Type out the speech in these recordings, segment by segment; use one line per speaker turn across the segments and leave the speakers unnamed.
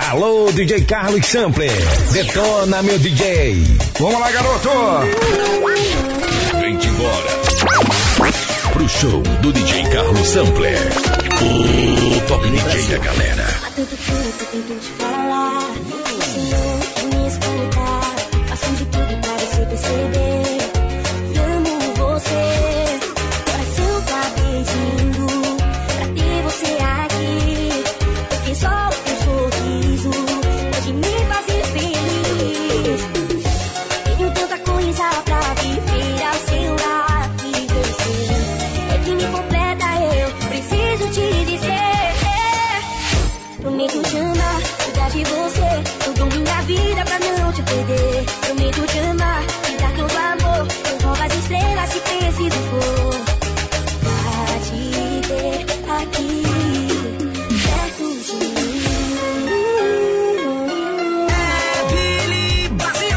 Alô, DJ Carlos Sampler. Detona, meu DJ.
Vamos lá, garoto.
Vem-te embora pro show do DJ Carlos Sampler. O top DJ da galera.
Há tanto tempo eu tento te falar, você não quer me escutar. Faço de tudo pra você perceber que amo você. Coração tá pedindo pra ter você aqui, porque só o teu sorriso pode me fazer feliz. Tenho tanta coisa pra viver ao seu lado e você é que me completa, eu preciso te dizer. Prometo te amar, cuidar de você, eu dou minha vida pra não te perder. Prometo te amar, te dar todo amor, eu roubo as estrelas se preciso for. Pra te ter aqui, perto de mim.
Billy Brasil.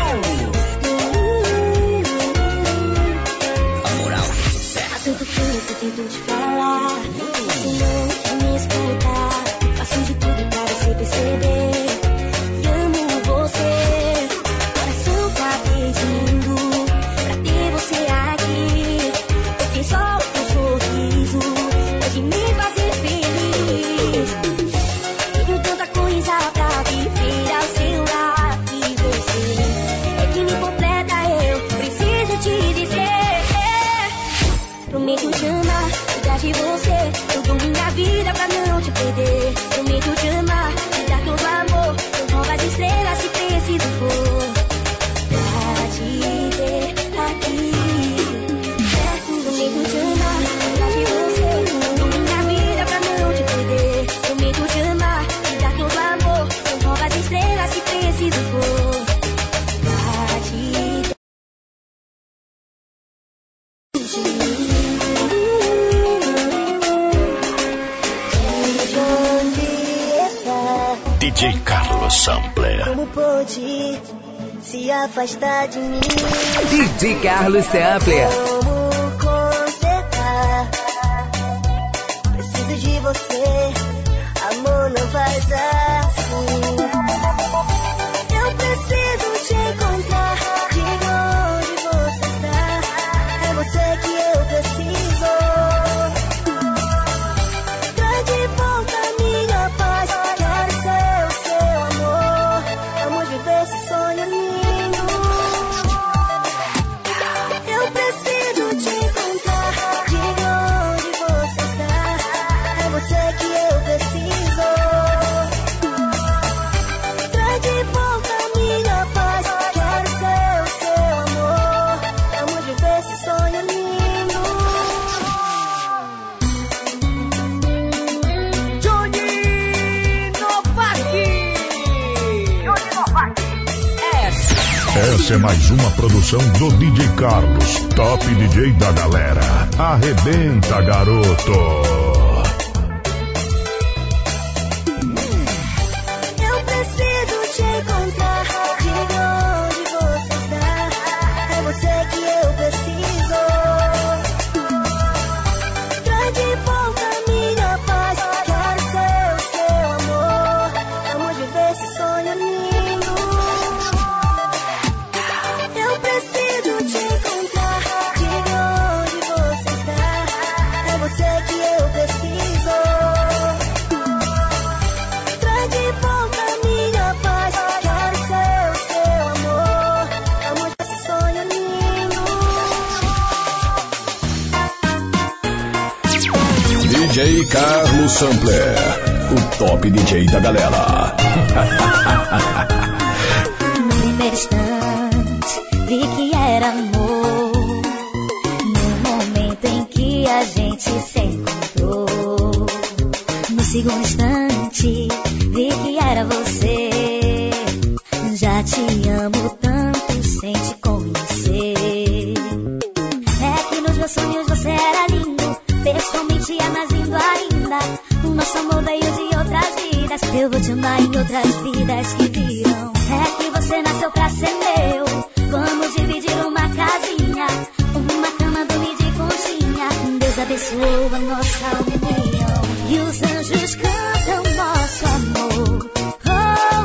A moral do sucesso.
Há tanto tempo eu tento te falar, você não quer me escutar. Faço de tudo pra você perceber que amo você. Coração tá pedindo pra ter você aqui, porque só o teu sorriso pode me fazer feliz. Tenho tanta coisa pra viver ao seu lado e você é que me completa, eu preciso te dizer. Prometo te amar, cuidar de você, eu dou minha vida pra não te perder. Prometo te amar, te dar todo amor, eu roubo as estrelas se preciso for. Pra te ter aqui, perto. Prometo te amar, cuidar de você, eu dou minha vida pra não te perder. Prometo te amar, te dar todo amor, eu roubo as estrelas se preciso for. Pra te ter
DJ Carlos Sampler.
como pôde se afastar de mim.
DJ Carlos Sampler.
Como consertar? Preciso de você, amor, não faz assim. Eu preciso te encontrar, de onde você está. É você que eu preciso. Traz de volta minha paz, quero ser o seu amor. Vamos viver esse sonho lindo. Eu preciso te encontrar, de onde você está. É você que eu preciso. Traz de volta minha paz, quero ser o seu amor. Vamos viver esse sonho lindo.
Johnny Novak.
Essa é mais uma produção do DJ Carlos, top DJ da galera. Arrebenta, garoto.
Eu preciso te encontrar, de onde você está. É você que eu preciso. Traz de volta minha paz, quero ser o seu amor. Vamos viver esse sonho lindo. Eu preciso te encontrar, de onde você está. É você que eu preciso. Traz de volta minha paz, quero ser o seu amor. Vamos esse sonho lindo.
DJ Carlos Sampler. O top DJ da galera.
No primeiro instante, vi que era amor. No momento em que a gente se encontrou. No segundo instante, vi que era você. Já te amo tanto sem te conhecer. É que nos meus sonhos você era lindo. Pessoalmente é mais lindo ainda. O nosso amor veio de outras vidas. Eu vou te amar em outras vidas que virão. É que você nasceu pra ser meu. Vamos dividir uma casinha, uma cama, dormir de conchinha. Deus abençoou a nossa união. E os anjos cantam nosso amor. Oh,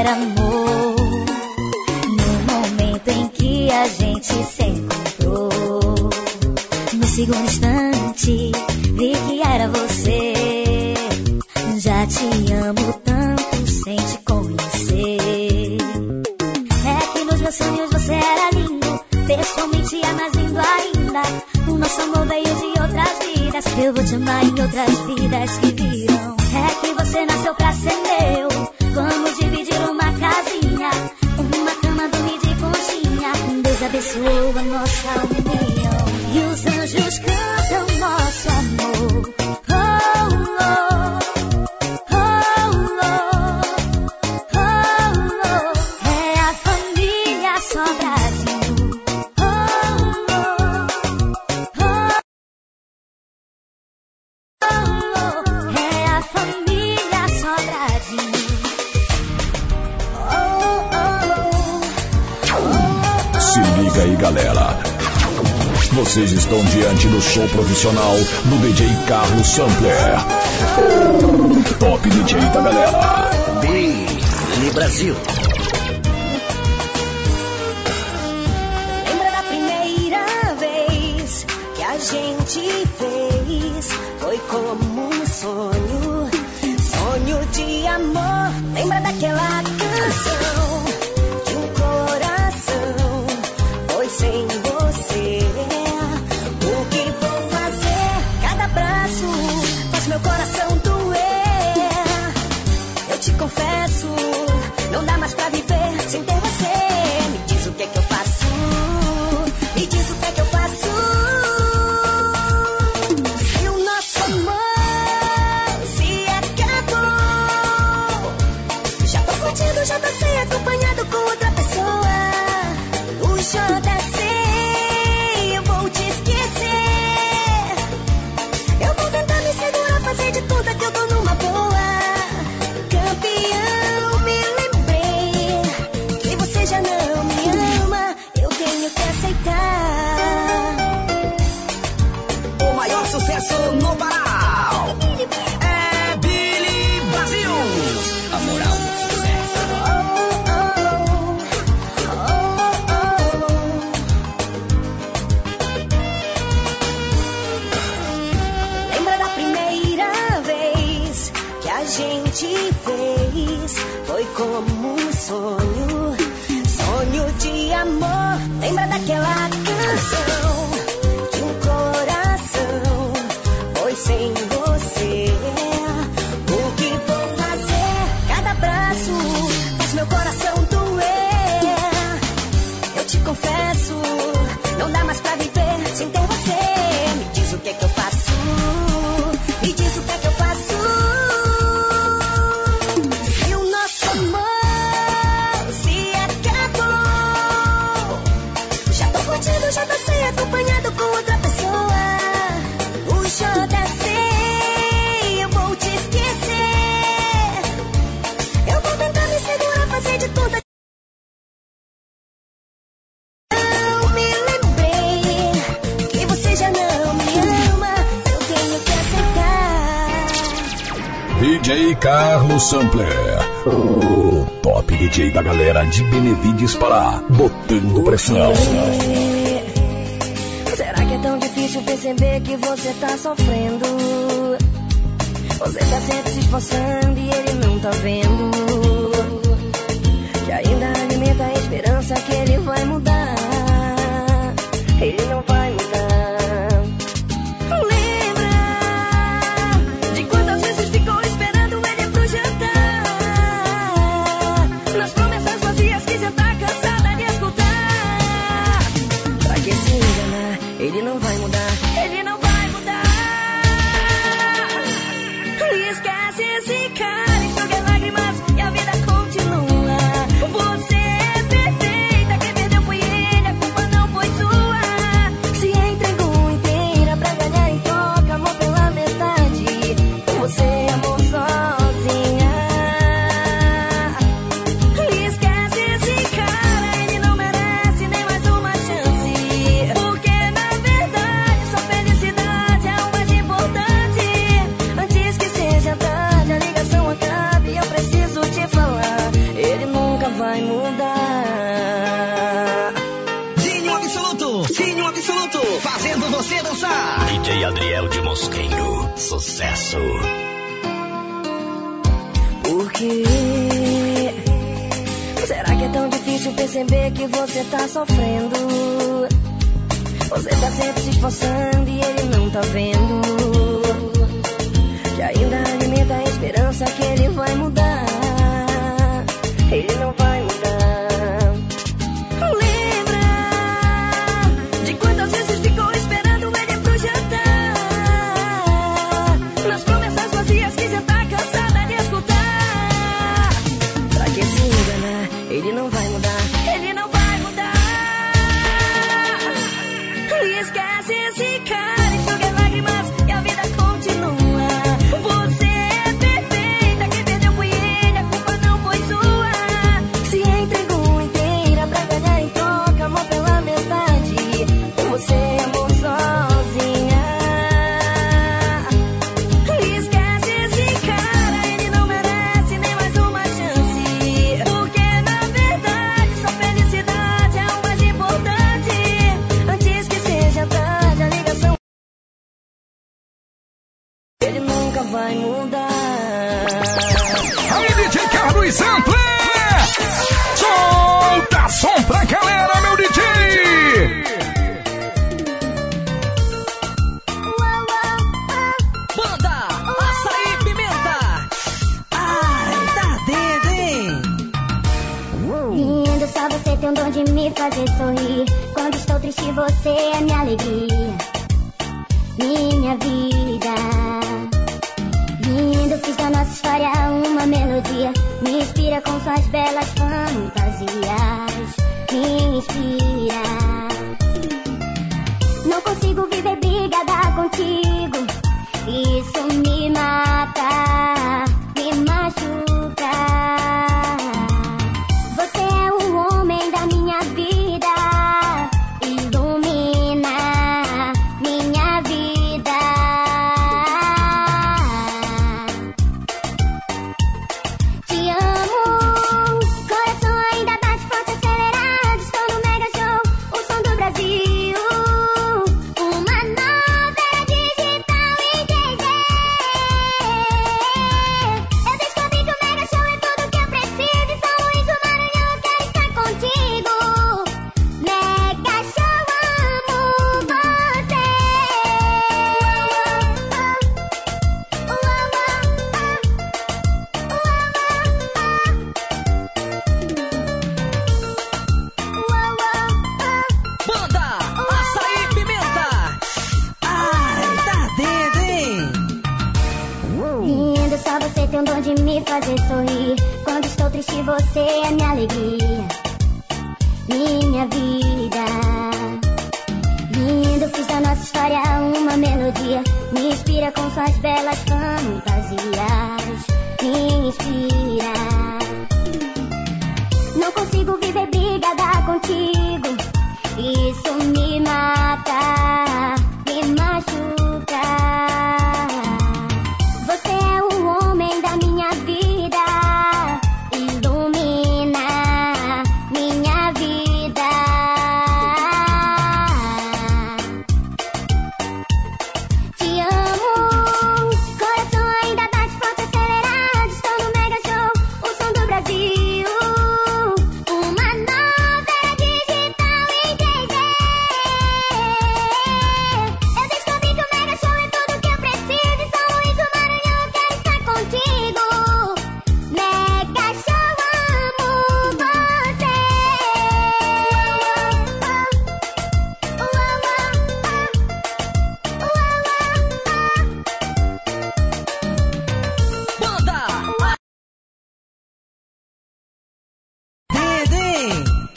era amor. No momento em que a gente se encontrou, no segundo instante vi que era você. Já te amo tanto sem te conhecer. É que nos meus sonhos você era lindo, pessoalmente é mais lindo ainda. O nosso amor veio de outras vidas, eu vou te amar em outras vidas que virão. É que você nasceu pra ser meu, vamos dividir uma casinha, uma cama, dormir de conchinha. Deus abençoou a nossa união e os anjos cantam nosso amor.
Aí, galera, vocês estão diante do show profissional do DJ Carlos Sampler, top DJ da galera.
Billy Brasil.
Lembra da primeira vez que a gente fez? Foi como um sonho, sonho de amor. Lembra daquela canção de um coração? Sem você, o que vou fazer? Cada abraço faz meu coração doer. Eu te confesso, não dá mais pra viver sem ter você. Me diz o que é que eu faço, me diz o que é que eu faço. Se o nosso amor se acabou, já tô curtindo, já tô sem acompanhado com outra pessoa. O JC, eu vou te esquecer. Eu vou tentar me segurar, fazer de tudo que eu tô numa boa. Campeão, me lembrei que você já não me ama. Eu tenho que aceitar.
O maior sucesso no Pará é Billy Brasil. A moral do sucesso.
Gente fez, foi como um sonho, sonho de amor. Lembra daquela canção de um coração? Foi sem você, o que vou fazer? Cada abraço faz meu coração doer. Eu te confesso, não dá mais pra viver sem ter você. Me diz o que é que eu faço, me diz o que é que eu faço. Já tô sem acompanhado com outra pessoa. O JC, eu vou te esquecer. Eu vou tentar me segurar, fazer de tudo. Não me lembrei que você já não me ama. Eu tenho que aceitar.
DJ Carlos Sampler, o top DJ da galera de Benevides Pará, botando pressão.
Será que é tão difícil perceber que você tá sofrendo? Você tá sempre se esforçando e ele não tá vendo. Que ainda alimenta a esperança que ele vai mudar. Ele não vai mudar. Lembra de quantas vezes ficou esperando ele pro jantar? Nas promessas vazias que já tá cansada de escutar. Pra que se enganar? Ele não vai mudar, ele não vai mudar. Esquece esse cara, enxuga lágrimas e
Adriel de Mosqueiro. Sucesso.
Por quê? Será que é tão difícil perceber que você tá sofrendo? Você tá sempre se esforçando e ele não tá vendo. Que ainda alimenta a esperança que ele vai mudar. Ele não vai mudar. Lembra de quantas vezes ficou esperando ele pro jantar? Nas promessas vazias que já tá cansada de escutar. Pra que se enganar? Ele não vai mudar. Ele não vai mudar. Esquece esse cara, enxuga lágrimas e a vida continua. Você é perfeita, quem perdeu foi ele, a culpa não foi sua. Se entregou inteira pra ganhar em troca amor pela metade. Você amou sozinha. Esquece esse cara, ele não merece nem mais uma chance. Porque na verdade sua felicidade é o mais importante. Antes que seja tarde, a ligação ele nunca vai mudar.
Aí, DJ Carlos Sampler! Solta som pra galera, meu DJ!
Banda Açaí Pimenta. Ai, tá dentro, hein?
Lindo, só você tem o dom de me fazer sorrir. Quando estou triste, você é minha alegria, minha vida. Lindo, fiz da nossa história uma melodia. Me inspira com suas belas fantasias. Me inspira. Não consigo viver brigada contigo. Isso me mata, me machuca. Você é o homem da minha vida, ilumina minha vida. Te amo, coração ainda bate forte acelerado. Estou no Mega Show, o som do Brasil. Uma nova era digital e JJ. Eu descobri que o Mega Show é tudo que eu preciso. E São Luís do Maranhão quer estar contigo. Mega Show, amo você.
Banda Açaí Pimenta. Ai, tá dentro, hein?
Lindo, só você tem o dom de me fazer sorrir. Quando estou triste, você é minha alegria, minha vida. Lindo, fiz da nossa história uma melodia. Me inspira com suas belas fantasias. Me inspira. Não consigo viver brigada contigo. Isso me mata, me machuca. Você é o homem da minha vida, ilumina minha vida. Te amo, coração ainda bate forte acelerado. Estou no Mega Show, o som do Brasil. Uma nova era digital e JJ. Eu descobri que o Mega Show é tudo que eu preciso. E São Luís do Maranhão quer estar contigo. Mega Show, amo você.
Banda dentro, hein?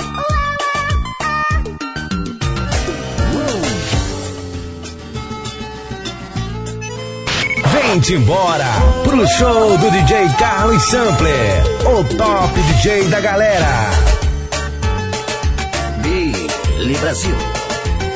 Vem-te embora pro show do DJ Carlos Sampler, o top DJ da galera.
Billy Brasil.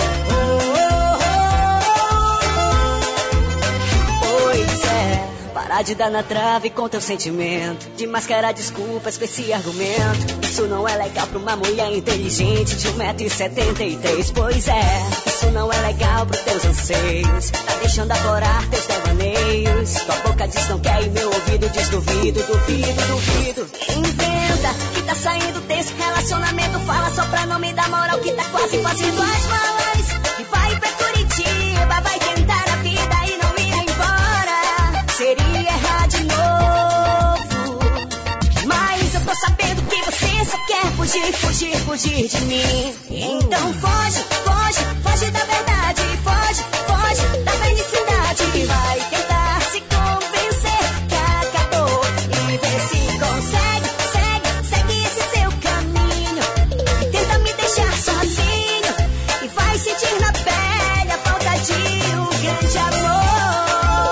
Pois é, para Vontade dá na trave com teu sentimento, de mascarar desculpas com esse argumento. Isso não é legal pra uma mulher inteligente de 1,73 m. Pois é, isso não é legal pros teus anseios, tá deixando aflorar teus devaneios. Tua boca diz não quer e meu ouvido diz duvido, duvido, duvido. Inventa que tá saindo desse relacionamento, fala só pra não me dar moral que tá quase fazendo as malas. E vai pra Curitiba, vai tentar a vida e não ir embora. Seria errar de novo, mas eu tô sabendo que você só quer fugir, fugir, fugir de mim. Então foge, foge, foge da verdade, foge, foge da felicidade. Vai tentar se convencer que acabou e vê se consegue, segue esse seu caminho. Tenta me deixar sozinho e vai sentir na pele a falta de um grande amor.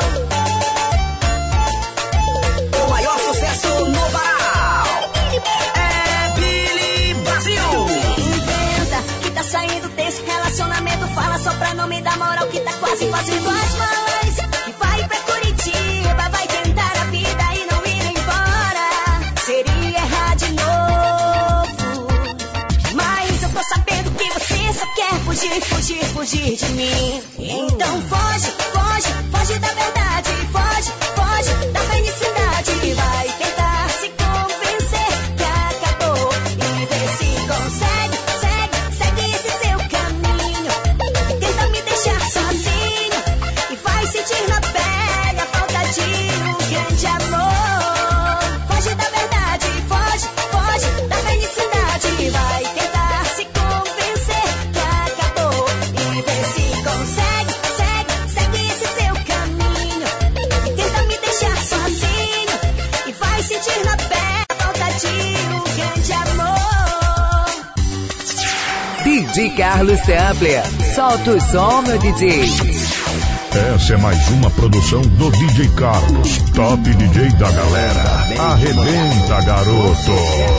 O maior sucesso no varal é Billy Brasil.
Inventa que tá saindo desse relacionamento, fala só pra não me dar moral que tá quase fazendo as malas. E vai pra Curitiba, vai tentar a vida e não ir embora. Seria errar de novo, mas eu tô sabendo que você só quer fugir, fugir, fugir de mim. Então foge, foge, foge da verdade, foge, foge da felicidade. Vai tentar se convencer que acabou e vê se consegue, segue esse seu caminho. Tenta me deixar sozinho e vai sentir na pele a falta de um grande amor. Foge da verdade, foge, foge da felicidade. Vai tentar se convencer que acabou e vê se consegue, segue esse seu caminho. Tenta me deixar sozinho e vai sentir na pele a falta de um grande amor.
DJ Carlos Sampler. Solta o som, meu DJ.
Essa é mais uma produção do DJ Carlos, top DJ da galera. Arrebenta, garoto.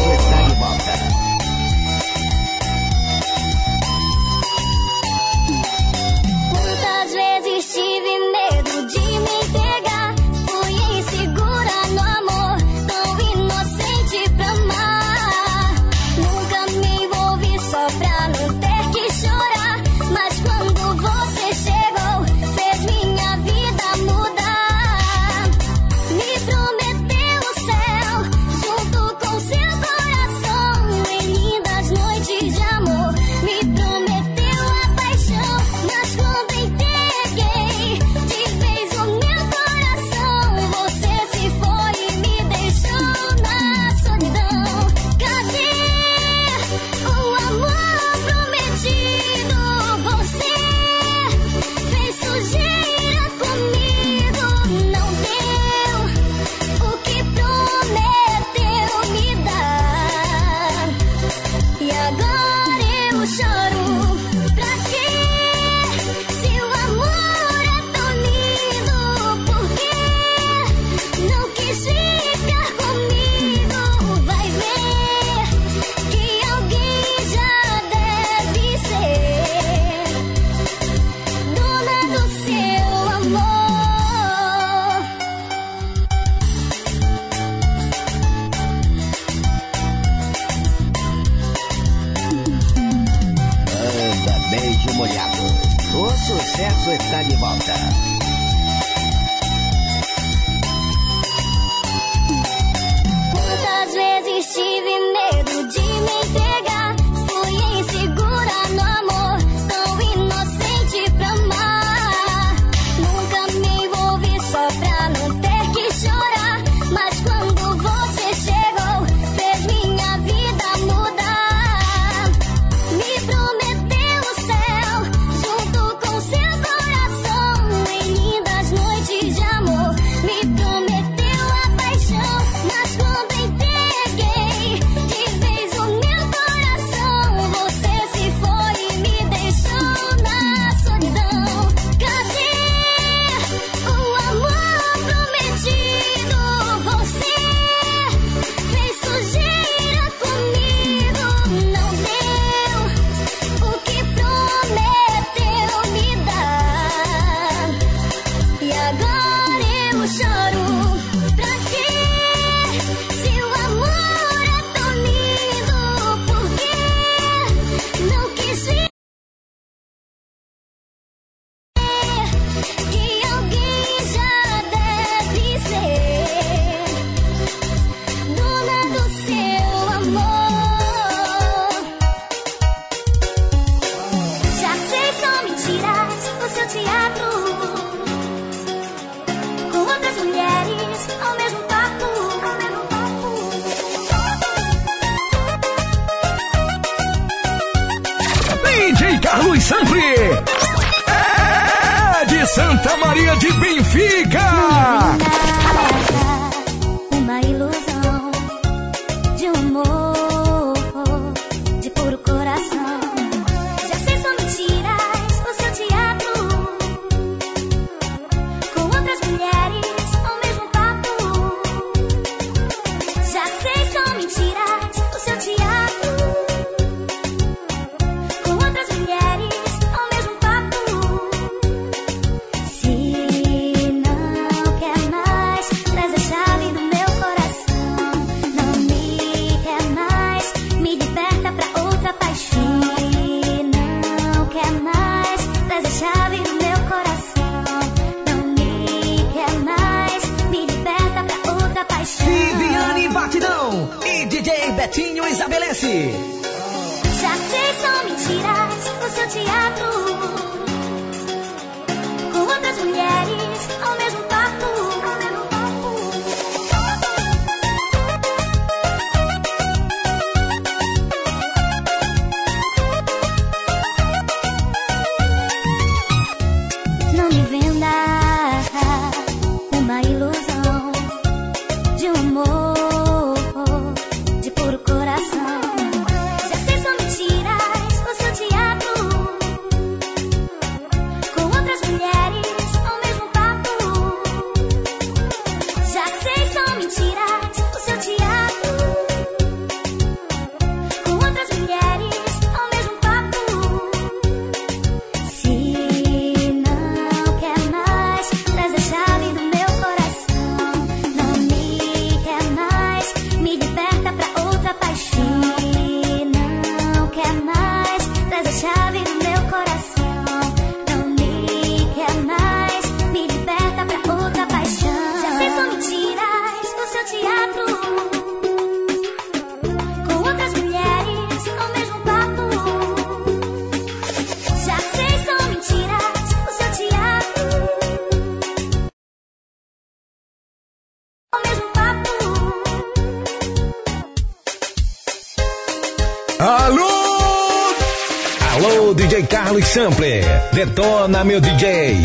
Quantas vezes tive medo de me entregar, fui insegura no amor, tão inocente pra amar. Nunca me envolvi só pra não ter que chorar, mas quando você chegou, fez minha vida mudar. Me prometeu o céu, junto com seu coração, em lindas noites de amor. Me prometeu a paixão, mas quando entreguei de vez o meu coração, você se foi e me deixou na solidão. Cadê o amor prometido? Você fez sujeira comigo, não deu o que prometeu me dar. E agora eu choro, pra quê? Se o amor é tão lindo, por que não quis ficar comigo? Vai ver que alguém já deve ser dona do seu amor.
Anda beijo molhado. O sucesso está de volta.
Quantas vezes tive medo de me entregar, fui insegura no amor, tão inocente pra amar. Nunca me envolvi só pra não ter que chorar, mas quando você chegou, fez minha vida mudar. Me prometeu o céu, junto com seu coração, em
DJ Carlos Sample. É de Santa Maria de Benfica.
Uma ilusão de um amor de puro coração. Já sei, são mentiras o seu teatro. Com outras mulheres, o mesmo papo. Já sei, são mentiras o seu teatro. Com outras mulheres, o mesmo papo. Se não quer mais, traz a chave do meu coração. Não me quer mais, me liberta pra outra paixão. Não quer mais, traz a chave do meu coração. Não me quer mais, me liberta pra outra paixão.
Viviane Batidão e DJ Betinho estabelece.
Já sei, são mentiras o seu teatro. Com outras mulheres, ao mesmo papo. Não me venda uma ilusão de um amor de puro coração. Já sei, são mentiras o seu teatro. Com outras mulheres, ao mesmo papo. Já sei, são mentiras o seu teatro. Com outras mulheres, ao mesmo papo. Se não quer mais, traz a chave do meu coração. Não me quer mais, me liberta pra outra paixão. Não quer mais, traz a chave do meu coração. Não me quer mais, me liberta pra outra paixão. Já sei, são mentiras do seu teatro. Com outras mulheres, ao mesmo papo. Já sei, são mentiras do seu teatro. Ao mesmo papo.
Alô! Alô, DJ Carlos Sample. Detona, meu DJ.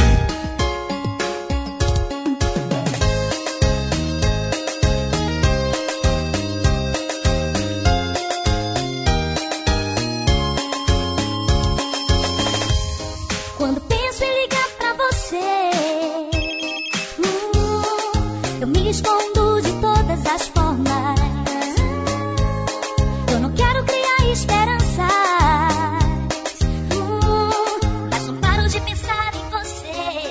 Quando penso em ligar pra você, eu me escondo de todas as formas. Eu não quero criar esperanças, mas não paro de pensar em você.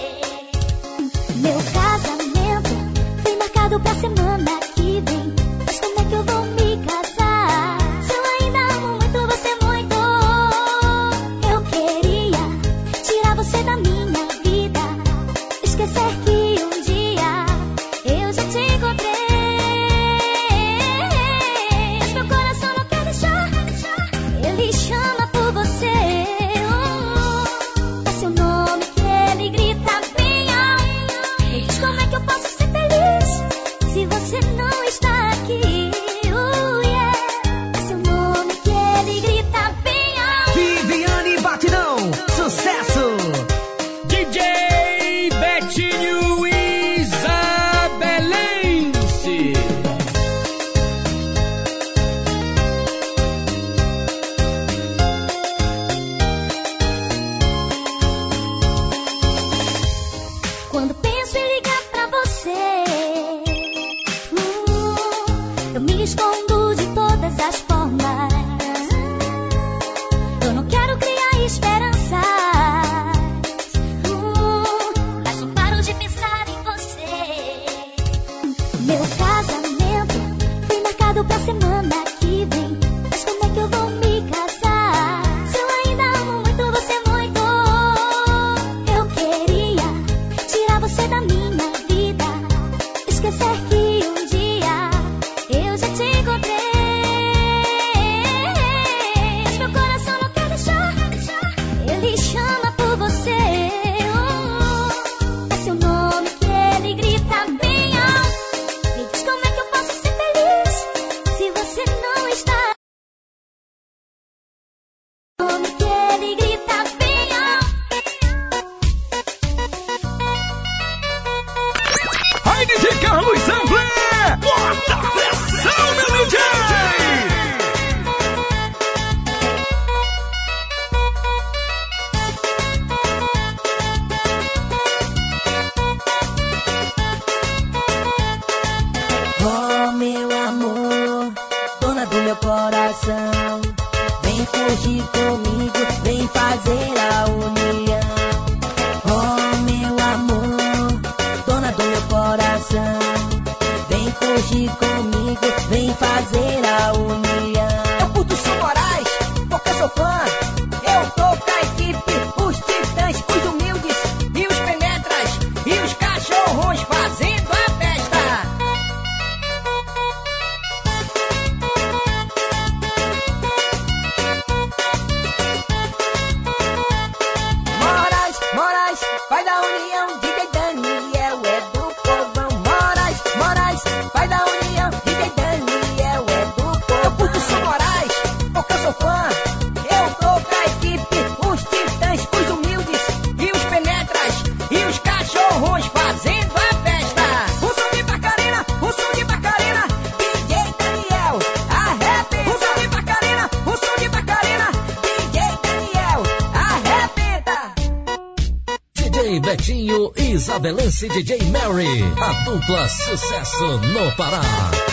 do meu coração. Vem fugir comigo, vem fazer a união. Oh, meu amor, dona do meu coração. Vem fugir comigo, vem fazer a união. Eu curto São Moraes, porque sou fã. Eu tô com a equipe, os titãs, os humildes e os penetras e os cachorros fazendo a festa. Moraes, vai da união, DJ Daniel é do povão. Moraes, vai da união, DJ Daniel é do povão. Eu curto São Moraes, porque eu sou fã. Eu tô com a equipe, os titãs, os humildes e os penetras e os cachorros fazendo a festa. O som de Bacarena, DJ Daniel, arrebenta. O som de Bacarena, DJ Daniel, arrebenta.
DJ Betinho e Isabelense DJ Mary, a dupla sucesso no Pará.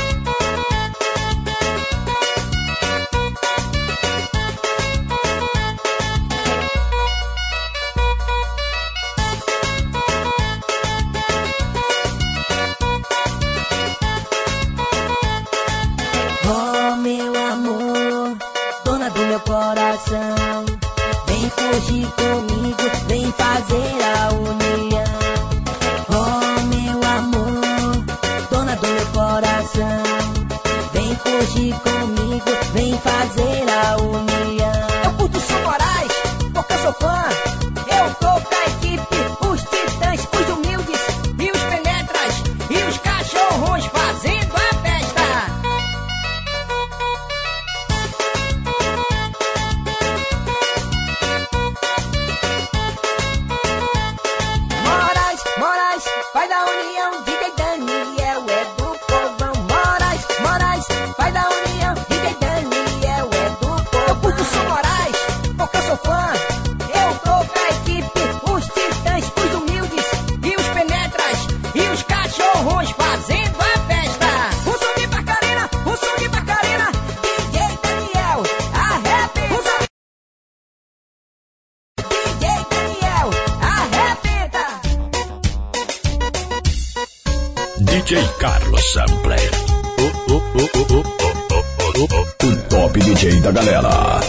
Oh, meu amor, dona do meu coração. Vem fugir comigo, vem fazer a união. Oh, meu amor, dona do meu coração. Vem fugir comigo, vem fazer a união. Eu curto São Moraes, porque eu sou fã. Eu tô com a equipe, os titãs, os humildes e os penetras e os cachorros fazendo a festa. Moraes, vai da união, DJ Daniel é do povão. Moraes, vai da união, DJ Daniel é do povão. Eu curto São Moraes, porque eu sou fã. Eu tô com a equipe, os titãs, os humildes e os penetras e os cachorros fazendo a festa. O som de Bacarena, DJ Daniel, arrebenta. DJ Daniel, arrebenta.
DJ Carlos Sampler. O top DJ da galera.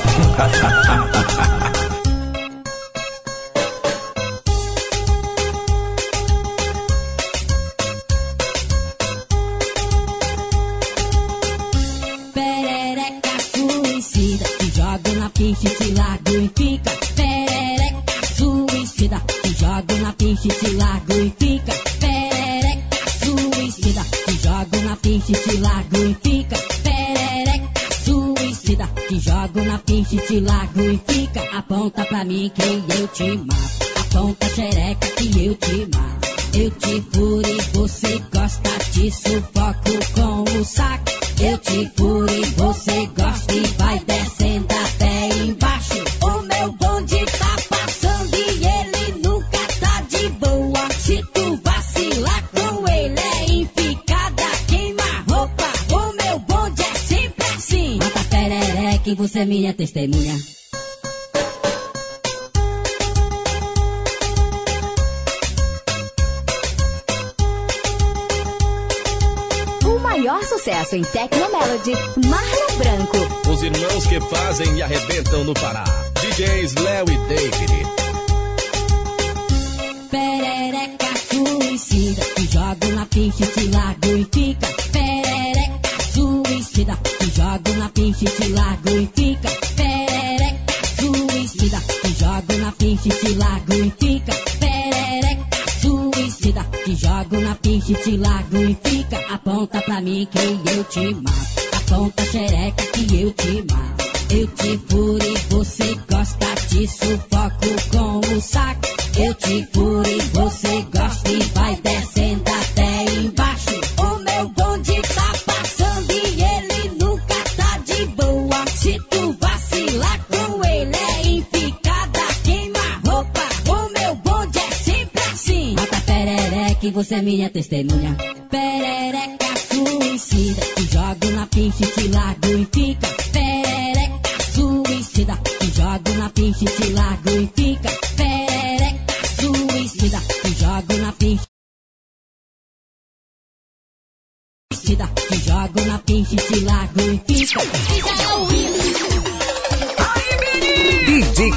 Perereca suicida, te jogo na pista e te largo e fica. Perereca suicida, te jogo na pista e te largo e fica. Perereca suicida, te jogo na pista e te largo e fica. Perereca suicida, te jogo na pista e te largo e fica. Aponta pra mim que eu te mato. Aponta a xereca que eu te mato. Eu te furo e você gosta de sufoco com o saco. Eu te furo e você gosta e vai descendo até embaixo. O meu bonde tá passando e ele nunca tá de boa. Se tu vacilar com ele é enficada, queima roupa. O meu bonde é sempre assim. Mata perereca e você é minha testemunha.
O maior sucesso em Tecnomelody, Marlon Branco.
Os irmãos que fazem e arrebentam no Pará. DJs Léo e David.
Perereca suicida, te jogo na pista e te largo e fica. Perereca suicida, te jogo na pista e te largo e fica. Perereca suicida, te jogo na pista e te largo e fica. Perereca suicida, te jogo na pista e te largo e fica. Aponta pra mim que eu te mato. Aponta a xereca que eu te mato. Eu te furo e você gosta de sufoco com o saco. Eu te furo e você gosta e vai descendo até embaixo. O meu bonde tá passando e ele nunca tá de boa. Se tu vacilar com ele é enficada, queima roupa. O meu bonde é sempre assim. Mata perereca e você é minha testemunha. Perereca suicida, te jogo na pista e te largo e fica.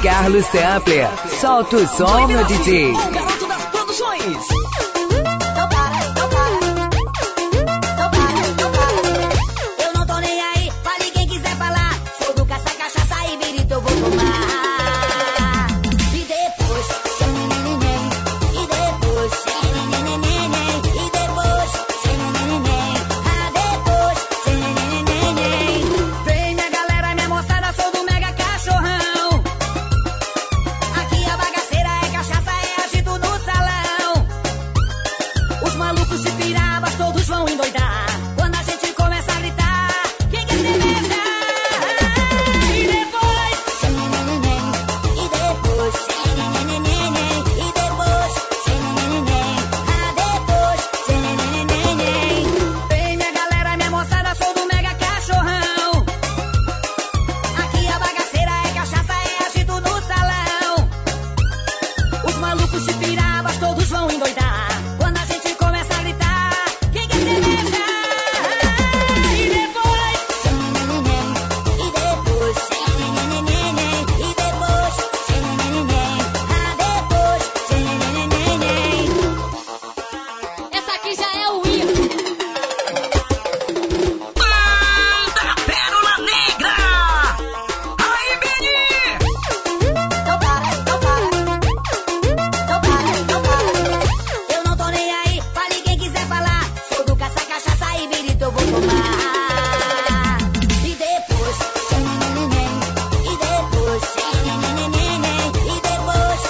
Carlos Sampler. Solta o som, meu DJ.
O garoto das produções. Eu não tô nem aí, fale quem quiser falar. Sou do caça, cachaça e birito, eu vou tomar. E depois, e depois, e depois, vem minha galera, minha moçada, sou do mega cachorrão. Aqui a bagaceira é cachaça, é agito no salão. Os malucos se pirabas, todos vão endoidar. Quando a gente começa a gritar, quem quer cerveja? E depois, e depois, e depois, vem minha galera, minha moçada, sou do mega cachorrão. Aqui a bagaceira é cachaça, é agito no salão. Os malucos se pirabas, todos vão endoidar. Quando a gente começa a gritar, quem quer cerveja? E depois, e depois, e depois, essa aqui já é o hino. Banda Pérola Negra! Aí, Beni! Não para, não para. Eu não tô nem aí, fale quem quiser falar. Sou do caça, cachaça e birito, eu vou tomar. E depois, e depois, e depois,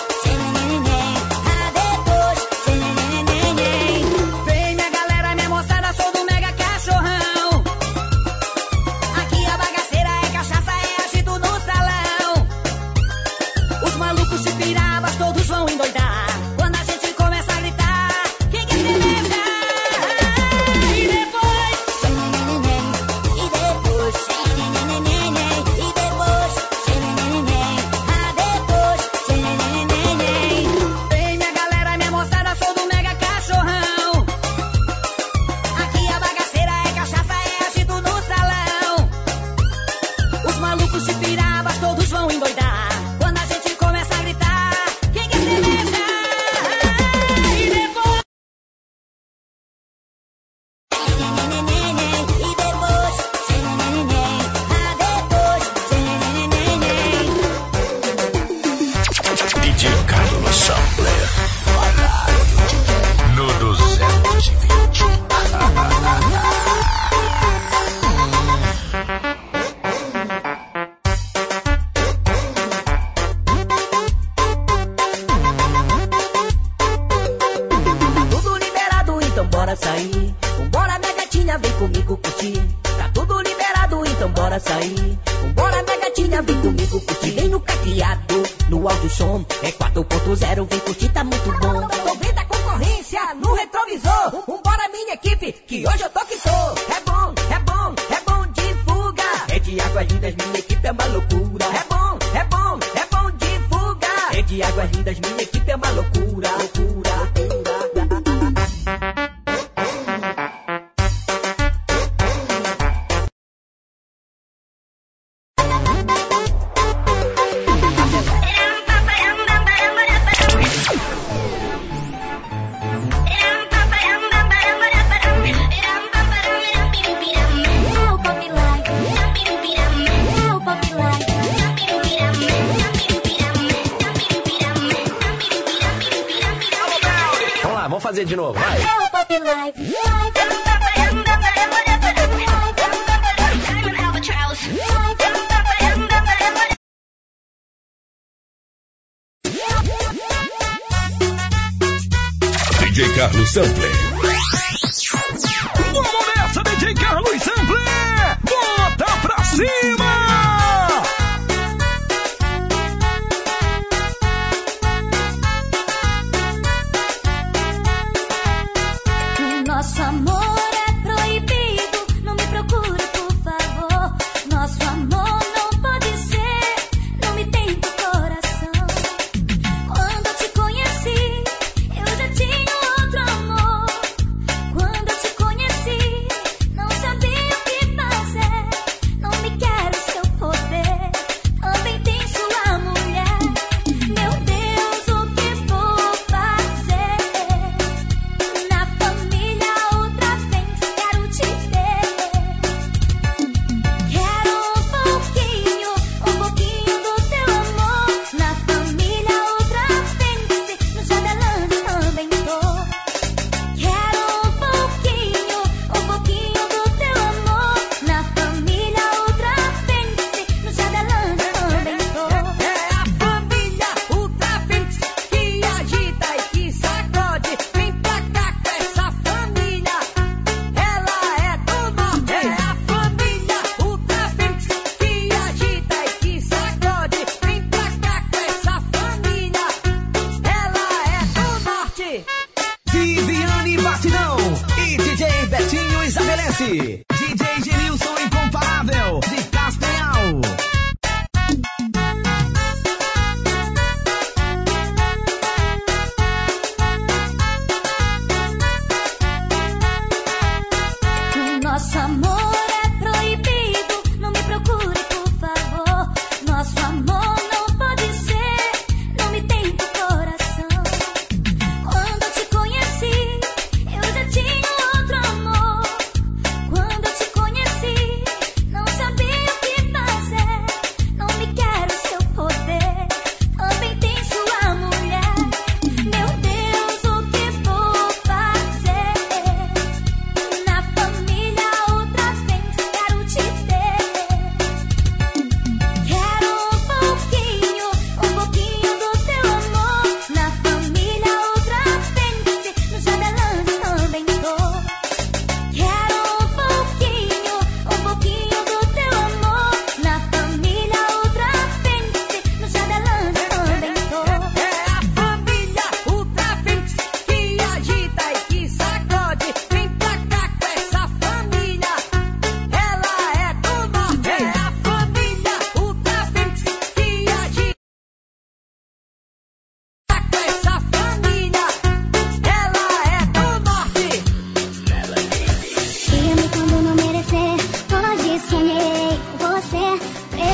vem minha galera, minha moçada, sou do mega cachorrão. Aqui a bagaceira é cachaça, é agito no salão. Os malucos se pirabas, todos vão endoidar. Quando a gente começa a gritar, quem quer cerveja? E depois, e depois, e depois, vem minha galera, minha moçada, sou do mega cachorrão. Aqui a bagaceira é cachaça, é agito no salão. Os malucos se pirabas, todos vão endoidar. Quando a gente começa a gritar, quem quer cerveja? E depois, e depois,
DJ Carlos Sampler. No 220.
tudo liberado, então bora sair. Vambora, minha gatinha, vem comigo curtir. Tá tudo liberado, então bora sair. Vambora, minha gatinha, vem comigo curtir. Vem no caqueado, no áudio som, é 4.0, vem curtir, tá muito bom. Tô vendo a concorrência no retrovisor. Vambora, minha equipe, que hoje eu tô que tô. É bom, é bom, é bom de fuga. É de Águas Lindas, minha equipe é uma loucura. É bom, é bom, é bom de fuga. É de Águas Lindas, minha equipe é uma loucura. Loucura, loucura.
Vamos lá, vamos fazer de novo, vai.
É o Pop Live.
DJ Carlos Sampler.
Vamos nessa, DJ Carlos Sampler! Bota pra cima!
Nosso amor é proibido, não me procure, por favor. Nosso amor não pode ser, não me tem do coração. Quando eu te conheci, eu já tinha outro amor. Quando eu te conheci, não sabia o que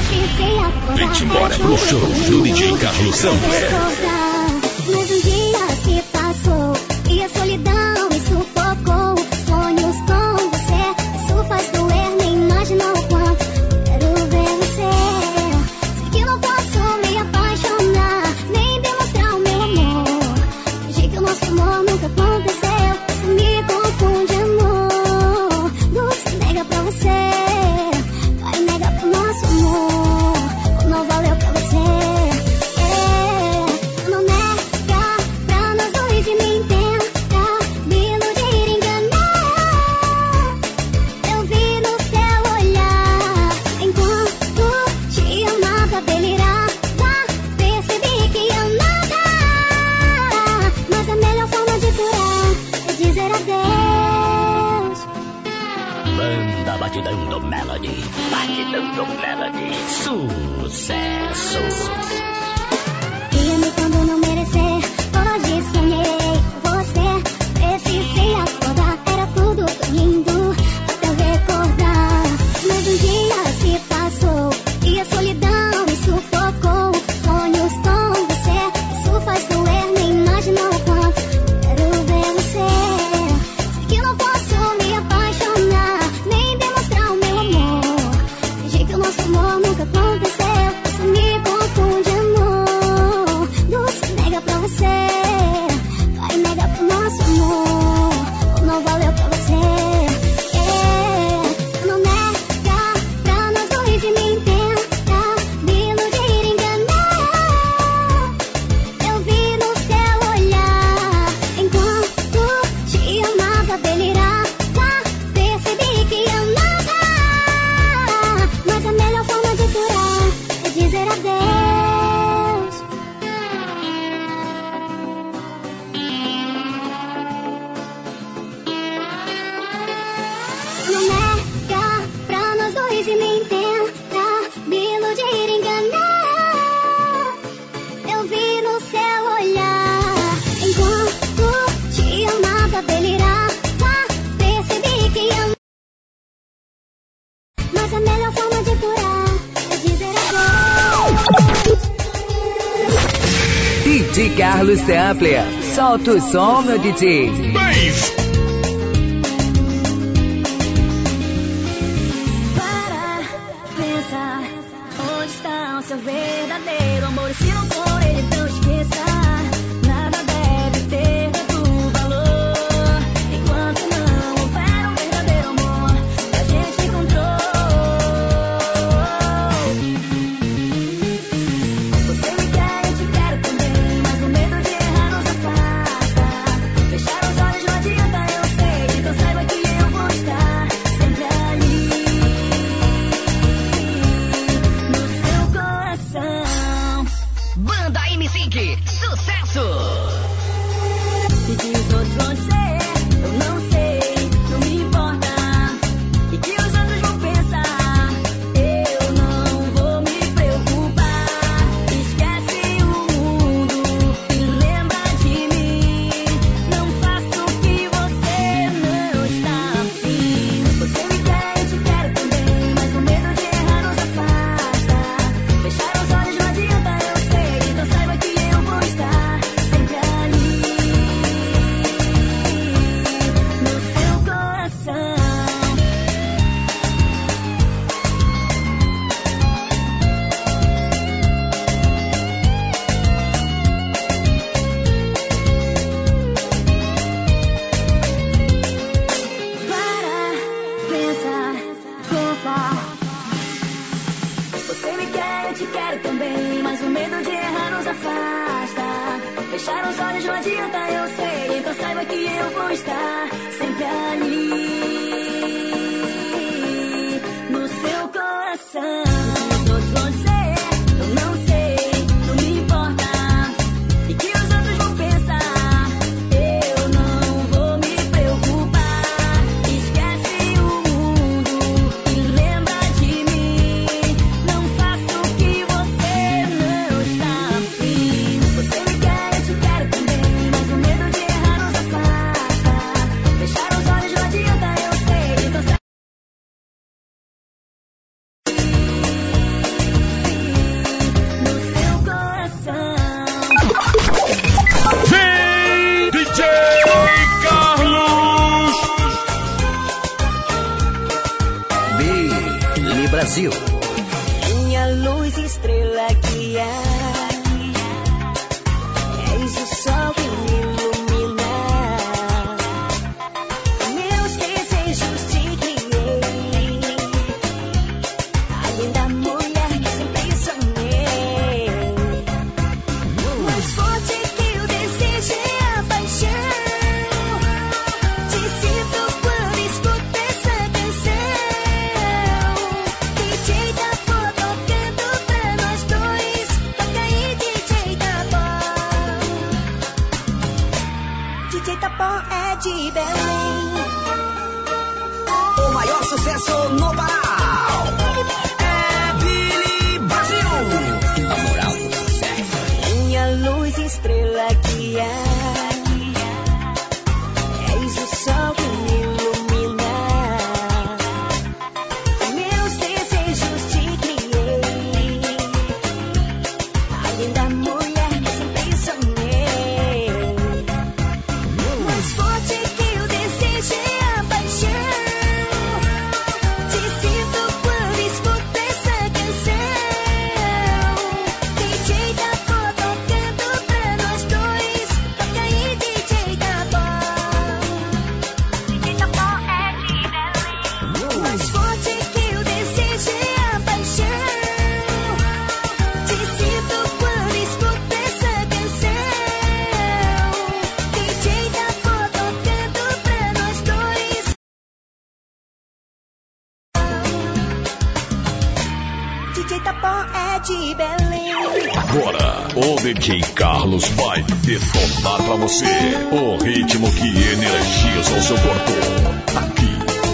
precisei acordar.
Vem-te embora pro show do DJ Carlos Sampler.
Mas um dia se passou e a solidão me sufocou. Sonhos com você, isso faz doer, nem imagina o quanto quero ver você. Sei que não posso me apaixonar, nem demonstrar o meu amor. Fingir que o nosso amor nunca aconteceu, isso me confunde, amor. Não se nega pra você, vai negar pro nosso amor, ou não valeu pra você. Não nega pra nós dois e me entenda, me iludir, enganar. Eu vi no seu olhar, enquanto te amava, delirava, percebi que eu nada. Mas a melhor forma de curar é dizer adeus.
Banda Batidão Melody. Batidão Melody. Sucesso.
Ia-me quando não merecer, hoje sonhei com você. Precisei acordar, era tudo tão lindo até eu recordar. Mas um dia se passou e a solidão me sufocou. Sonhos com você, isso faz doer, nem imagina o quanto quero ver você. Sei que não posso me apaixonar, nem demonstrar o meu amor. Fingir que o nosso amor nunca aconteceu, isso me confunde, amor. Não se nega pra você, vai negar pro nosso amor, ou não valeu pra você. Não nega pra nós dois e me entenda, me iludir, enganar. Eu vi no seu olhar, enquanto te amava, delirava, percebi que eu nada. Mas a melhor forma de curar é dizer adeus. Não nega pra nós dois e me entenda, me iludir, enganar. Eu vi no seu olhar, enquanto te amava, delirava, percebi que eu. Mas a melhor forma de curar é dizer adeus.
DJ Carlos Sampler. Solta o som, meu DJ.
Para pensar, onde está o seu verdadeiro amor? E se não for ele, então esqueça. Nada deve ter tanto valor enquanto não houver um verdadeiro amor que a gente encontrou. Você me quer, eu te quero também, mas o medo de errar nos afasta. Fechar os olhos não adianta, eu sei, então saiba que eu vou estar sempre ali no seu coração.
Banda M5. Sucesso.
E que os outros vão dizer, eu não sei, não me importa. E que os outros vão pensar, eu não vou me preocupar. Esquece o mundo e lembra de mim. Não faço o que você não está afim. Você me quer, eu te quero também, mas o medo de errar nos afasta. Fechar os olhos não adianta, eu sei, então saiba que eu vou estar sempre ali no seu coração. Para pensar, contar. Você me quer, eu te quero também, mas o medo de errar nos afasta. Fechar os olhos não adianta, eu sei, então saiba que eu vou estar sempre ali no seu coração. Os outros vão dizer, eu não sei, não me importa. E que os outros vão pensar, eu não vou me preocupar. Esquece o mundo e lembra de mim. Não faço o que você não está afim. Você me quer, eu te quero também, mas o medo de errar nos afasta. Fechar os olhos não adianta, eu sei, então
estrela guia. És o sol que me ilumina. Meus desejos te criei. A linda mulher que sempre sonhei. Mais forte que o desejo é a paixão. Te sinto quando escuto essa canção. DJ Tapó tocando pra nós dois. Toca aí, DJ Tapó. DJ Tapó é de Belém.
O maior sucesso no Pará é Billy Brasil. A moral do sucesso.
Minha luz, estrela guia. És o sol que me ilumina. Meus desejos te criei. A linda mulher que sempre sonhei. Mais forte que o desejo é a paixão. Te sinto quando escuto essa canção. DJ Tapó tocando pra nós dois. Toca aí, DJ Tapó. DJ Tapó é de Belém. Mais forte que o desejo é a paixão. Te sinto quando escuto essa canção. DJ Tapó tocando pra nós dois. DJ Tapó é de Belém.
Agora, o DJ Carlos vai detonar pra você o ritmo que energiza o seu corpo. Aqui.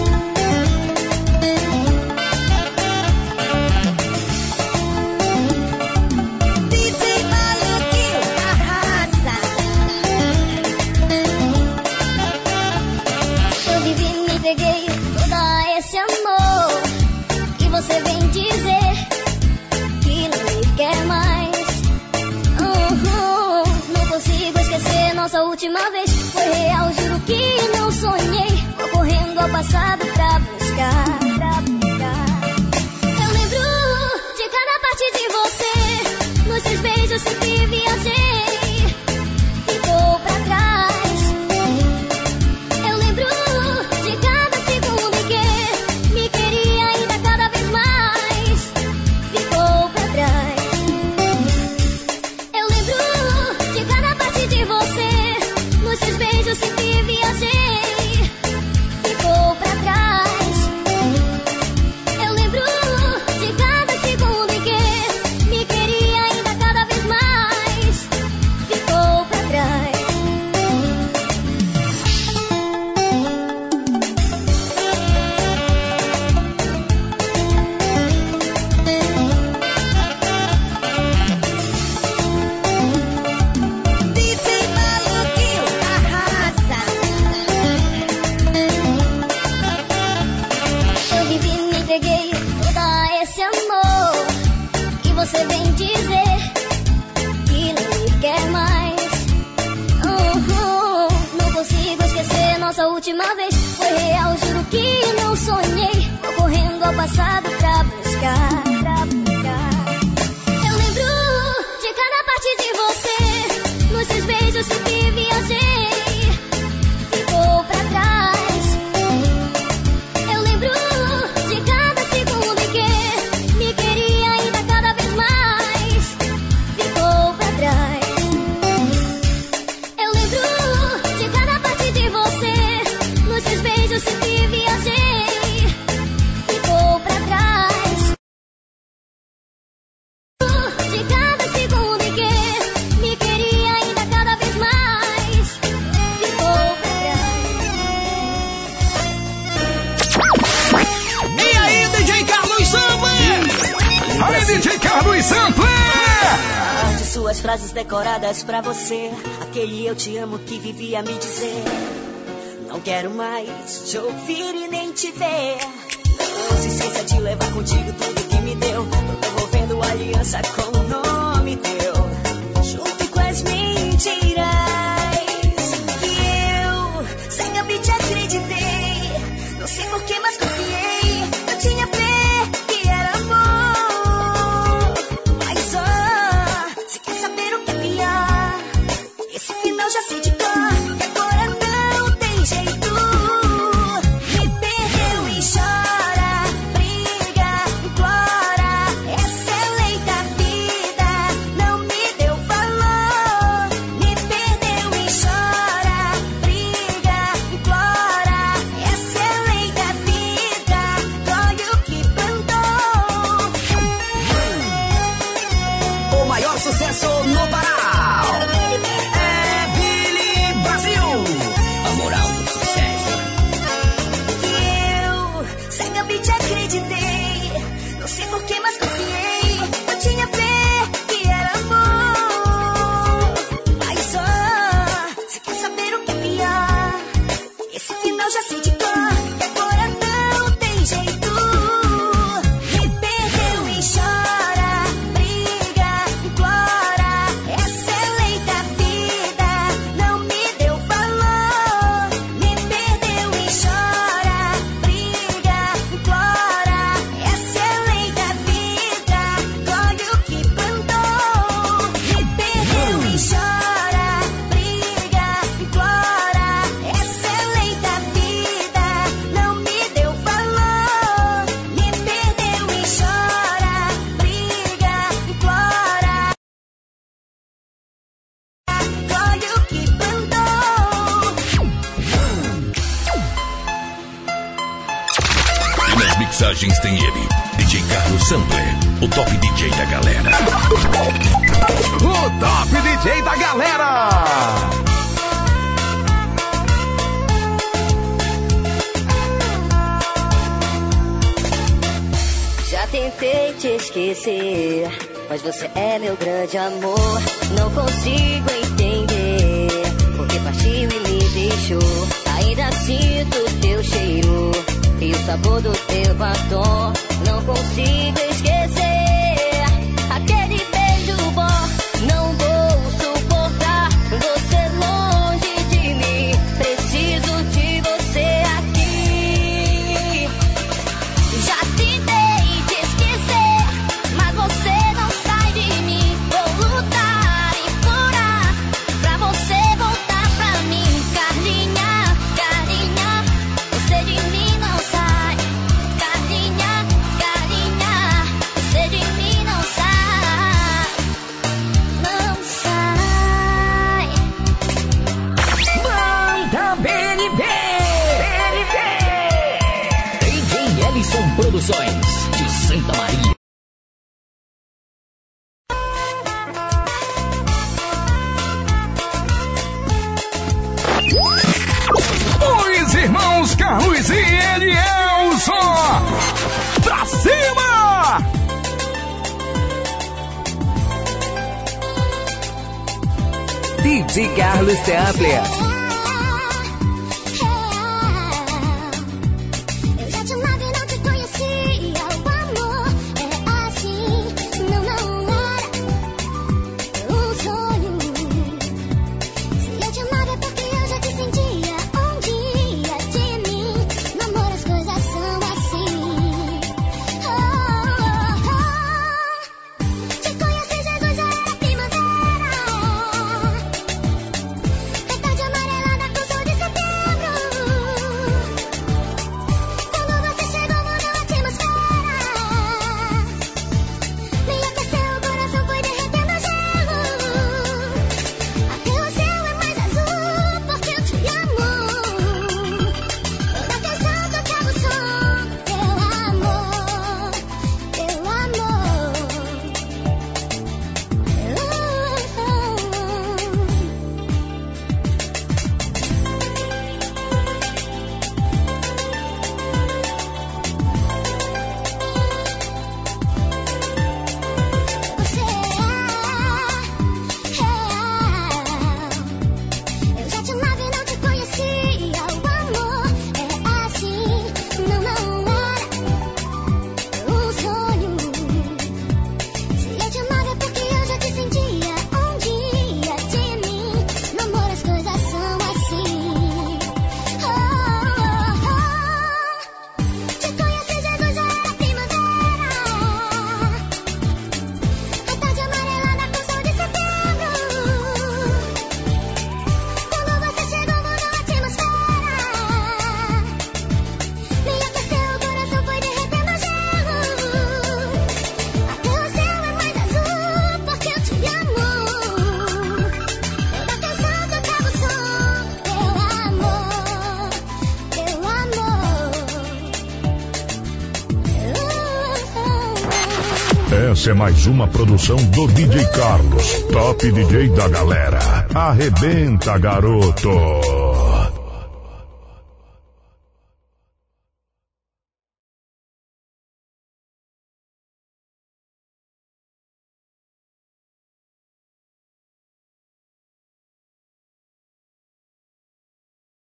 DJ Maluquinho arrasa.
Eu vivi, me entreguei todo esse amor. E você vem dizer que não me quer mais. Não consigo esquecer nossa última vez. Foi real, juro que não sonhei. Vou correndo ao passado pra buscar. Eu lembro de cada parte de você. Nos seus beijos sempre viajei. Ficou pra trás. Eu lembro de cada segundo em que me queria ainda cada vez mais. Ficou pra trás. Eu lembro de cada parte de você. Nos seus beijos sempre viajei. Ficou pra trás. Eu lembro de cada segundo em que me queria ainda cada vez mais. Ficou pra trás.
DJ Maluquinho arrasa.
Eu vivi, me entreguei todo esse amor. E você vem dizer que não me quer mais. Não consigo esquecer nossa última vez. Foi real, juro que não sonhei. Vou correndo ao passado pra buscar. Eu lembro de cada parte de você. Nos seus beijos sempre viajei. Ficou pra trás. Eu lembro de cada segundo em que me queria ainda cada vez mais. Ficou pra trás. Eu lembro de cada parte de você. Nos seus beijos sempre viajei. Ficou pra trás. De cada segundo em que me queria ainda cada vez mais. Ficou pra trás.
E aí, DJ Carlos Sampler! Aí, DJ Carlos Sampler!
De suas frases decoradas pra você. Aquele eu te amo que vivia a me dizer. Não quero mais te ouvir e nem te ver. Não se esqueça de levar contigo tudo que me deu. Tô devolvendo aliança com o nome teu. Junto com as mentiras que eu sem te acreditei. Não sei por que, mas confiei. Eu tinha fé que era amor.
sucesso no Pará. É Billy Brasil, a moral do sucesso.
Eu cegamente acreditei, não sei porquê, mas confiei. Eu tinha fé que era amor, mas só se quer saber o que é pior, esse final já sei de cor, e agora não tem jeito. Me perdeu e chora, briga, implora, essa é a lei da vida, não me deu valor. Me perdeu e chora, briga, implora, essa é a lei da vida, colhe o que plantou. Me perdeu e chora, briga, implora, essa é a lei da vida, não me deu valor. Me perdeu e chora, briga, implora, colhe o que plantou.
E nas mixagens tem ele, DJ Carlos Sampler, o top DJ da galera.
O top DJ da galera.
Já tentei te esquecer, mas você é meu grande amor. Não consigo entender porque partiu e me deixou. Ainda sinto teu cheiro e o sabor do teu batom. Não consigo esquecer aquele beijo bom. Não vou suportar você longe de mim. Preciso de você aqui. Já tentei te esquecer, mas você não sai de mim. Vou lutar e furar pra você voltar pra mim. Carlinha, Carlinha, você de mim não sai. Carlinha, Carlinha, você de mim não sai. Não sai.
Banda BNB. DJ Ellison Produções de Santa Maria.
Os irmãos Carlos e Elielson. Pra cima!
DJ Carlos Sampler.
Eu já te amava e não te conhecia. O amor é assim, não era um sonho. Se eu te amava é porque eu já te sentia um dia de mim. No amor as coisas são assim. Te conheci, Jesus, já era primavera. Tarde amarela.
Essa é mais uma produção do DJ Carlos, top DJ da galera. Arrebenta, garoto!